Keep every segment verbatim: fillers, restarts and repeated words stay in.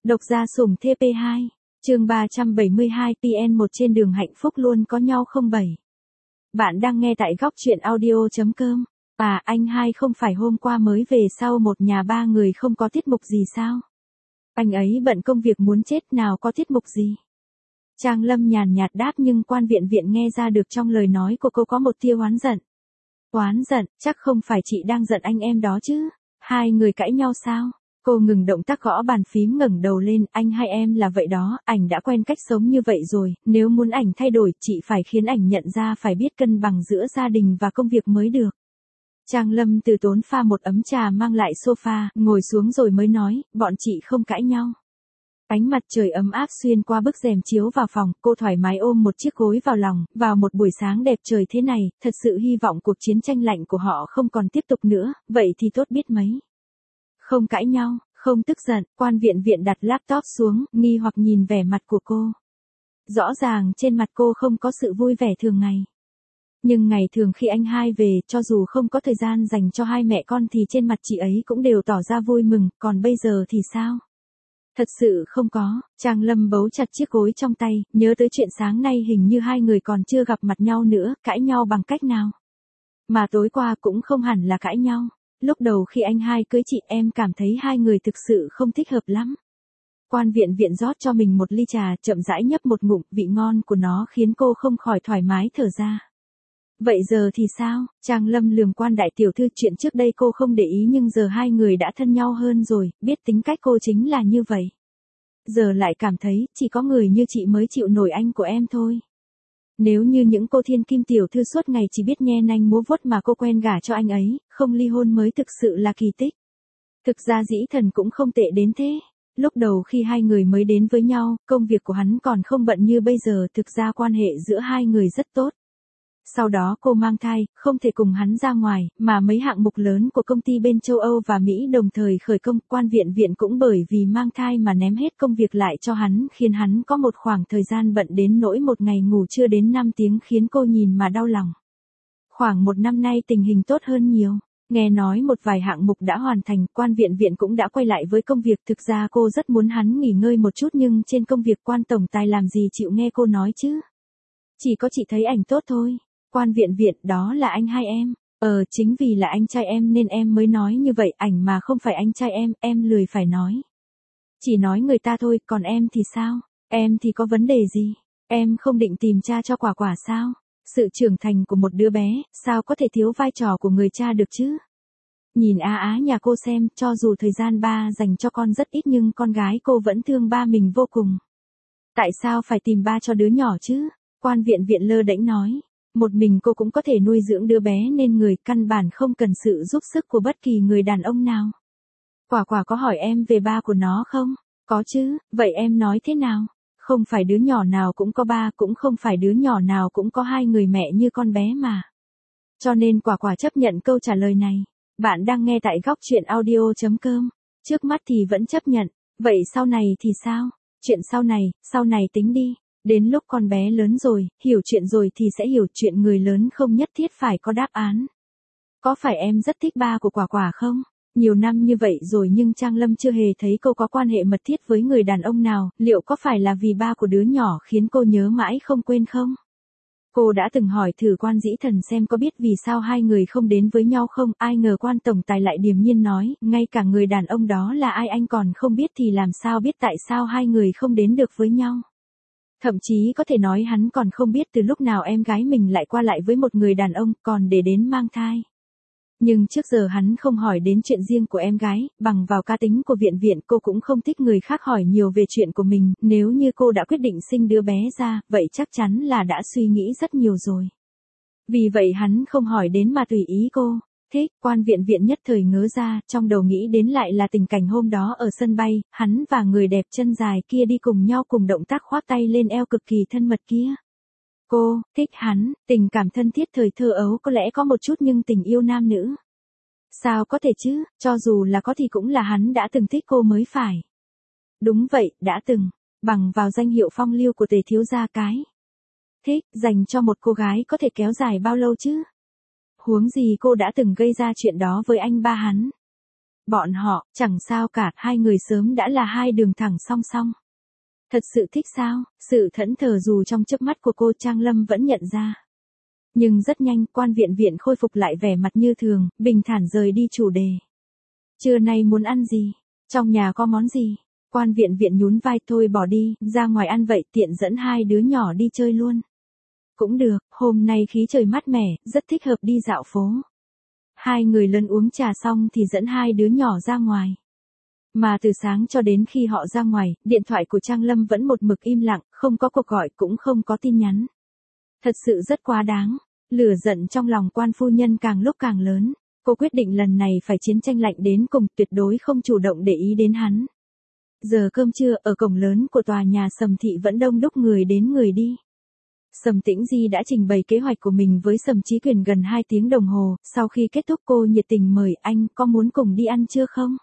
Độc gia sủng T P hai, chương ba trăm bảy mươi hai P N một trên đường hạnh phúc luôn có nhau không bảy. Bạn đang nghe tại góc truyện audio.com. À, anh hai không phải hôm qua mới về sau một nhà ba người không có tiết mục gì sao? Anh ấy bận công việc muốn chết nào có tiết mục gì? Trang Lâm nhàn nhạt đáp, nhưng quan viện viện nghe ra được trong lời nói của cô có một tia oán giận. Oán giận, chắc không phải chị đang giận anh em đó chứ? Hai người cãi nhau sao? Cô ngừng động tác gõ bàn phím, ngẩng đầu lên, anh hai em là vậy đó, ảnh đã quen cách sống như vậy rồi, nếu muốn ảnh thay đổi, chị phải khiến ảnh nhận ra phải biết cân bằng giữa gia đình và công việc mới được. Trang Lâm từ tốn pha một ấm trà mang lại sofa, ngồi xuống rồi mới nói, bọn chị không cãi nhau. Ánh mặt trời ấm áp xuyên qua bức rèm chiếu vào phòng, cô thoải mái ôm một chiếc gối vào lòng, vào một buổi sáng đẹp trời thế này, thật sự hy vọng cuộc chiến tranh lạnh của họ không còn tiếp tục nữa, vậy thì tốt biết mấy. Không cãi nhau, không tức giận, quan viện viện đặt laptop xuống, nghi hoặc nhìn vẻ mặt của cô. Rõ ràng trên mặt cô không có sự vui vẻ thường ngày. Nhưng ngày thường khi anh hai về, cho dù không có thời gian dành cho hai mẹ con thì trên mặt chị ấy cũng đều tỏ ra vui mừng, còn bây giờ thì sao? Thật sự không có. Trang Lâm bấu chặt chiếc gối trong tay, nhớ tới chuyện sáng nay hình như hai người còn chưa gặp mặt nhau nữa, cãi nhau bằng cách nào? Mà tối qua cũng không hẳn là cãi nhau. Lúc đầu khi anh hai cưới chị em cảm thấy hai người thực sự không thích hợp lắm. Quan viện viện rót cho mình một ly trà, chậm rãi nhấp một ngụm, vị ngon của nó khiến cô không khỏi thoải mái thở ra. Vậy giờ thì sao? Trang Lâm lườm quan đại tiểu thư, chuyện trước đây cô không để ý nhưng giờ hai người đã thân nhau hơn rồi, biết tính cách cô chính là như vậy. Giờ lại cảm thấy, chỉ có người như chị mới chịu nổi anh của em thôi. Nếu như những cô thiên kim tiểu thư suốt ngày chỉ biết nhe nanh múa vuốt mà cô quen gả cho anh ấy, không ly hôn mới thực sự là kỳ tích. Thực ra Dĩ Thần cũng không tệ đến thế. Lúc đầu khi hai người mới đến với nhau, công việc của hắn còn không bận như bây giờ, thực ra quan hệ giữa hai người rất tốt. Sau đó cô mang thai, không thể cùng hắn ra ngoài, mà mấy hạng mục lớn của công ty bên châu Âu và Mỹ đồng thời khởi công, quan viện viện cũng bởi vì mang thai mà ném hết công việc lại cho hắn, khiến hắn có một khoảng thời gian bận đến nỗi một ngày ngủ chưa đến năm tiếng khiến cô nhìn mà đau lòng. Khoảng một năm nay tình hình tốt hơn nhiều. Nghe nói một vài hạng mục đã hoàn thành, quan viện viện cũng đã quay lại với công việc, thực ra cô rất muốn hắn nghỉ ngơi một chút nhưng trên công việc quan tổng tài làm gì chịu nghe cô nói chứ. Chỉ có chị thấy ảnh tốt thôi. Quan viện viện, đó là anh hai em. Ờ, chính vì là anh trai em nên em mới nói như vậy, ảnh mà không phải anh trai em, em lười phải nói. Chỉ nói người ta thôi, còn em thì sao? Em thì có vấn đề gì? Em không định tìm cha cho Quả Quả sao? Sự trưởng thành của một đứa bé, sao có thể thiếu vai trò của người cha được chứ? Nhìn Á Á nhà cô xem, cho dù thời gian ba dành cho con rất ít nhưng con gái cô vẫn thương ba mình vô cùng. Tại sao phải tìm ba cho đứa nhỏ chứ? Quan viện viện lơ đễnh nói. Một mình cô cũng có thể nuôi dưỡng đứa bé nên người căn bản không cần sự giúp sức của bất kỳ người đàn ông nào. Quả Quả có hỏi em về ba của nó không? Có chứ, vậy em nói thế nào? Không phải đứa nhỏ nào cũng có ba, cũng không phải đứa nhỏ nào cũng có hai người mẹ như con bé mà. Cho nên Quả Quả chấp nhận câu trả lời này. Bạn đang nghe tại góc truyện audio.com. Trước mắt thì vẫn chấp nhận, vậy sau này thì sao? Chuyện sau này, sau này tính đi. Đến lúc con bé lớn rồi, hiểu chuyện rồi thì sẽ hiểu, chuyện người lớn không nhất thiết phải có đáp án. Có phải em rất thích ba của Quả Quả không? Nhiều năm như vậy rồi nhưng Trang Lâm chưa hề thấy cô có quan hệ mật thiết với người đàn ông nào, liệu có phải là vì ba của đứa nhỏ khiến cô nhớ mãi không quên không? Cô đã từng hỏi thử quan Dĩ Thần xem có biết vì sao hai người không đến với nhau không, ai ngờ quan tổng tài lại điềm nhiên nói, ngay cả người đàn ông đó là ai anh còn không biết thì làm sao biết tại sao hai người không đến được với nhau. Thậm chí có thể nói hắn còn không biết từ lúc nào em gái mình lại qua lại với một người đàn ông, còn để đến mang thai. Nhưng trước giờ hắn không hỏi đến chuyện riêng của em gái, bằng vào cá tính của viện viện cô cũng không thích người khác hỏi nhiều về chuyện của mình, nếu như cô đã quyết định sinh đứa bé ra, vậy chắc chắn là đã suy nghĩ rất nhiều rồi. Vì vậy hắn không hỏi đến mà tùy ý cô. Thế, quan viện viện nhất thời ngớ ra, trong đầu nghĩ đến lại là tình cảnh hôm đó ở sân bay, hắn và người đẹp chân dài kia đi cùng nhau cùng động tác khoác tay lên eo cực kỳ thân mật kia. Cô, thích hắn, tình cảm thân thiết thời thơ ấu có lẽ có một chút nhưng tình yêu nam nữ. Sao có thể chứ, cho dù là có thì cũng là hắn đã từng thích cô mới phải. Đúng vậy, đã từng, bằng vào danh hiệu phong lưu của Tề thiếu gia cái. Thích, dành cho một cô gái có thể kéo dài bao lâu chứ? Huống gì cô đã từng gây ra chuyện đó với anh ba hắn. Bọn họ, chẳng sao cả, hai người sớm đã là hai đường thẳng song song. Thật sự thích sao? Sự thẫn thờ dù trong chớp mắt của cô Trang Lâm vẫn nhận ra. Nhưng rất nhanh, quan viện viện khôi phục lại vẻ mặt như thường, bình thản rời đi chủ đề. Trưa nay muốn ăn gì? Trong nhà có món gì? Quan viện viện nhún vai, thôi bỏ đi, ra ngoài ăn vậy, tiện dẫn hai đứa nhỏ đi chơi luôn. Cũng được, hôm nay khí trời mát mẻ, rất thích hợp đi dạo phố. Hai người lớn uống trà xong thì dẫn hai đứa nhỏ ra ngoài. Mà từ sáng cho đến khi họ ra ngoài, điện thoại của Trang Lâm vẫn một mực im lặng, không có cuộc gọi cũng không có tin nhắn. Thật sự rất quá đáng. Lửa giận trong lòng quan phu nhân càng lúc càng lớn. Cô quyết định lần này phải chiến tranh lạnh đến cùng, tuyệt đối không chủ động để ý đến hắn. Giờ cơm trưa, ở cổng lớn của tòa nhà Sầm Thị vẫn đông đúc người đến người đi. Sầm Tĩnh Di đã trình bày kế hoạch của mình với Sầm Chí Quyền gần hai tiếng đồng hồ, sau khi kết thúc cô nhiệt tình mời, anh có muốn cùng đi ăn trưa không?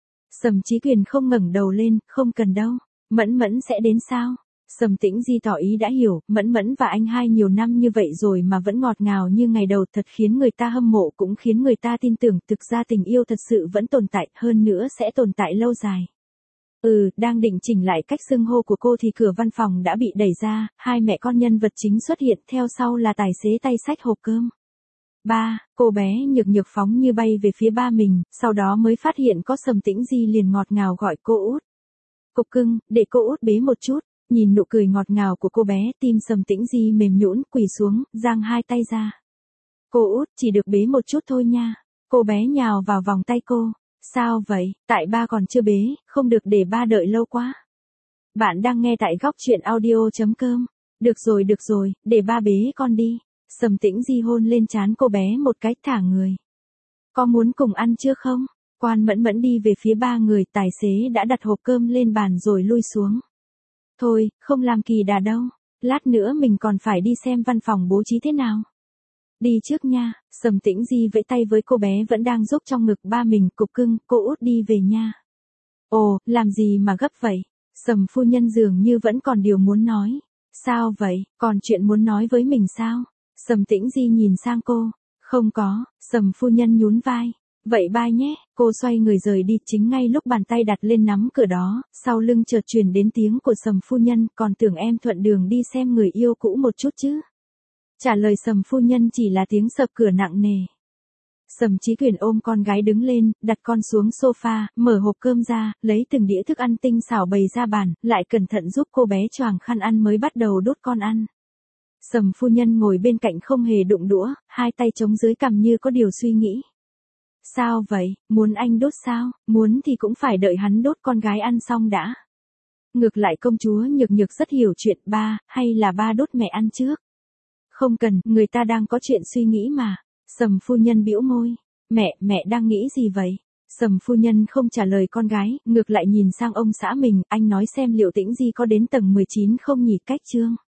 Sầm Chí Quyền không ngẩng đầu lên, không cần đâu, Mẫn Mẫn sẽ đến sao? Sầm Tĩnh Di tỏ ý đã hiểu, Mẫn Mẫn và anh hai nhiều năm như vậy rồi mà vẫn ngọt ngào như ngày đầu, thật khiến người ta hâm mộ, cũng khiến người ta tin tưởng, thực ra tình yêu thật sự vẫn tồn tại, hơn nữa sẽ tồn tại lâu dài. Ừ, đang định chỉnh lại cách xưng hô của cô thì cửa văn phòng đã bị đẩy ra, hai mẹ con nhân vật chính xuất hiện, theo sau là tài xế tay xách hộp cơm. Ba, cô bé nhược nhược phóng như bay về phía ba mình, sau đó mới phát hiện có Sầm Tĩnh Di liền ngọt ngào gọi cô út. Cục cưng, để cô út bế một chút. Nhìn nụ cười ngọt ngào của cô bé, tim Sầm Tĩnh Di mềm nhũn, quỳ xuống, giang hai tay ra. Cô út, chỉ được bế một chút thôi nha. Cô bé nhào vào vòng tay cô. Sao vậy? Tại ba còn chưa bế, không được để ba đợi lâu quá. Bạn đang nghe tại góc truyện audio chấm com. Được rồi được rồi, để ba bế con đi. Sầm Tĩnh Di hôn lên trán cô bé một cái, thả người. Có muốn cùng ăn chưa không? Quan Mẫn Mẫn đi về phía ba người, tài xế đã đặt hộp cơm lên bàn rồi lui xuống. Thôi, không làm kỳ đà đâu. Lát nữa mình còn phải đi xem văn phòng bố trí thế nào. Đi trước nha. Sầm Tĩnh Di vẫy tay với cô bé vẫn đang giúp trong ngực ba mình, cục cưng, cô út đi về nha. Ồ, làm gì mà gấp vậy? Sầm phu nhân dường như vẫn còn điều muốn nói. Sao vậy, còn chuyện muốn nói với mình sao? Sầm Tĩnh Di nhìn sang cô. Không có, Sầm phu nhân nhún vai. Vậy bye nhé, cô xoay người rời đi, chính ngay lúc bàn tay đặt lên nắm cửa đó, sau lưng chợt truyền đến tiếng của Sầm phu nhân, còn tưởng em thuận đường đi xem người yêu cũ một chút chứ. Trả lời Sầm phu nhân chỉ là tiếng sập cửa nặng nề. Sầm Chí Quyền ôm con gái đứng lên, đặt con xuống sofa, mở hộp cơm ra, lấy từng đĩa thức ăn tinh xảo bày ra bàn, lại cẩn thận giúp cô bé choàng khăn ăn mới bắt đầu đút con ăn. Sầm phu nhân ngồi bên cạnh không hề đụng đũa, hai tay chống dưới cằm như có điều suy nghĩ. Sao vậy, muốn anh đốt sao? Muốn thì cũng phải đợi hắn đốt con gái ăn xong đã. Ngược lại công chúa Nhược Nhược rất hiểu chuyện, ba, hay là ba đốt mẹ ăn trước? Không cần, người ta đang có chuyện suy nghĩ mà. Sầm phu nhân bĩu môi. Mẹ, mẹ đang nghĩ gì vậy? Sầm phu nhân không trả lời con gái, ngược lại nhìn sang ông xã mình, anh nói xem liệu Tĩnh Di có đến tầng mười chín không nhỉ? Cách chương.